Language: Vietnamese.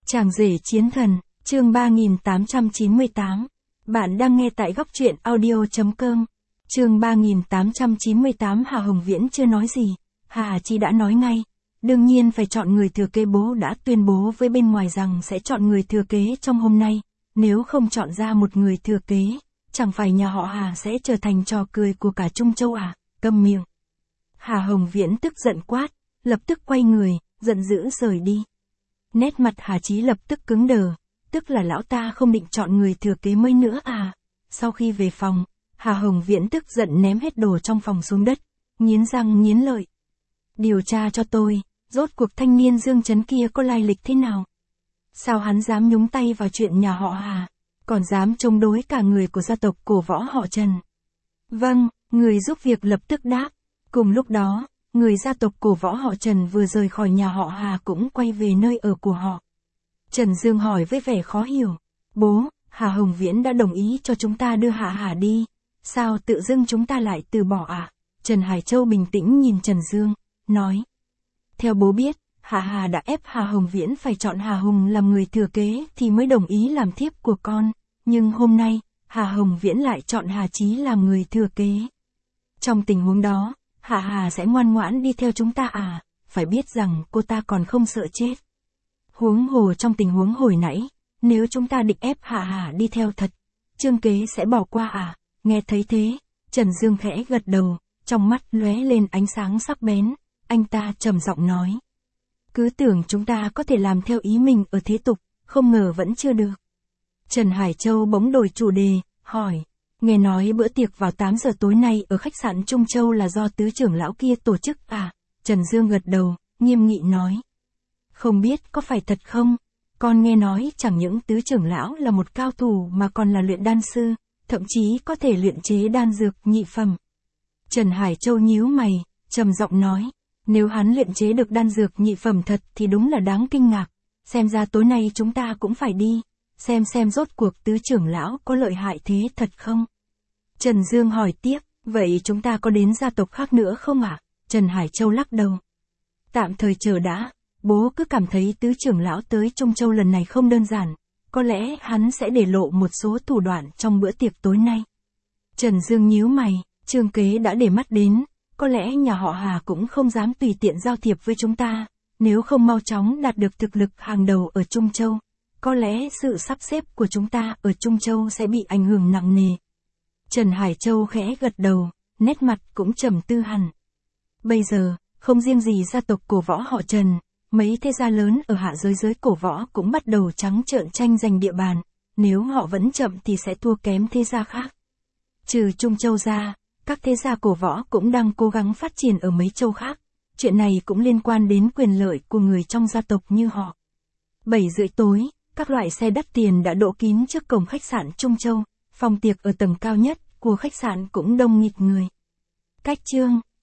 Chàng rể chiến thần, chương 3898. Bạn đang nghe tại góc truyện audio.com. Chương 3898. Hà Hồng Viễn chưa nói gì, Hà Chi đã nói ngay. Đương nhiên phải chọn người thừa kế, bố đã tuyên bố với bên ngoài rằng sẽ chọn người thừa kế trong hôm nay. Nếu không chọn ra một người thừa kế, chẳng phải nhà họ Hà sẽ trở thành trò cười của cả Trung Châu à? Câm miệng. Hà Hồng Viễn tức giận quát, lập tức quay người, giận dữ rời đi. Nét mặt Hà Chí lập tức cứng đờ, tức là lão ta không định chọn người thừa kế mới nữa à? Sau khi về phòng, Hà Hồng Viễn tức giận ném hết đồ trong phòng xuống đất, nghiến răng nghiến lợi. Điều tra cho tôi, rốt cuộc thanh niên Dương Chấn kia có lai lịch thế nào? Sao hắn dám nhúng tay vào chuyện nhà họ Hà, còn dám chống đối cả người của gia tộc cổ võ họ Trần? Vâng, người giúp việc lập tức đáp. Cùng lúc đó, người gia tộc cổ võ họ Trần vừa rời khỏi nhà họ Hà cũng quay về nơi ở của họ. Trần Dương hỏi với vẻ khó hiểu. Bố, Hà Hồng Viễn đã đồng ý cho chúng ta đưa Hạ Hà đi. Sao tự dưng chúng ta lại từ bỏ à? Trần Hải Châu bình tĩnh nhìn Trần Dương, nói. Theo bố biết, Hạ Hà đã ép Hà Hồng Viễn phải chọn Hà Hùng làm người thừa kế thì mới đồng ý làm thiếp của con. Nhưng hôm nay, Hà Hồng Viễn lại chọn Hà Chí làm người thừa kế. Trong tình huống đó, Hạ Hà sẽ ngoan ngoãn đi theo chúng ta à? Phải biết rằng cô ta còn không sợ chết. Huống hồ trong tình huống hồi nãy, nếu chúng ta định ép Hạ Hà đi theo thật, Trương Kế sẽ bỏ qua à? Nghe thấy thế, Trần Dương khẽ gật đầu, trong mắt lóe lên ánh sáng sắc bén, anh ta trầm giọng nói. Cứ tưởng chúng ta có thể làm theo ý mình ở thế tục, không ngờ vẫn chưa được. Trần Hải Châu bỗng đổi chủ đề, hỏi. Nghe nói bữa tiệc vào 8 giờ tối nay ở khách sạn Trung Châu là do tứ trưởng lão kia tổ chức à? Trần Dương gật đầu, nghiêm nghị nói. Không biết có phải thật không? Con nghe nói chẳng những tứ trưởng lão là một cao thủ mà còn là luyện đan sư, thậm chí có thể luyện chế đan dược nhị phẩm. Trần Hải Châu nhíu mày, trầm giọng nói. Nếu hắn luyện chế được đan dược nhị phẩm thật thì đúng là đáng kinh ngạc. Xem ra tối nay chúng ta cũng phải đi. Xem rốt cuộc tứ trưởng lão có lợi hại thế thật không? Trần Dương hỏi tiếp, vậy chúng ta có đến gia tộc khác nữa không ạ? Trần Hải Châu lắc đầu. Tạm thời chờ đã, bố cứ cảm thấy tứ trưởng lão tới Trung Châu lần này không đơn giản, có lẽ hắn sẽ để lộ một số thủ đoạn trong bữa tiệc tối nay. Trần Dương nhíu mày, Trương Kế đã để mắt đến, có lẽ nhà họ Hà cũng không dám tùy tiện giao thiệp với chúng ta, nếu không mau chóng đạt được thực lực hàng đầu ở Trung Châu. Có lẽ sự sắp xếp của chúng ta ở Trung Châu sẽ bị ảnh hưởng nặng nề. Trần Hải Châu khẽ gật đầu, nét mặt cũng trầm tư hẳn. Bây giờ, không riêng gì gia tộc cổ võ họ Trần, mấy thế gia lớn ở hạ giới cổ võ cũng bắt đầu trắng trợn tranh giành địa bàn, nếu họ vẫn chậm thì sẽ thua kém thế gia khác. Trừ Trung Châu ra, các thế gia cổ võ cũng đang cố gắng phát triển ở mấy châu khác, chuyện này cũng liên quan đến quyền lợi của người trong gia tộc như họ. 7 rưỡi tối, các loại xe đắt tiền đã đỗ kín trước cổng khách sạn Trung Châu, phòng tiệc ở tầng cao nhất của khách sạn cũng đông nghịt người. Cách chương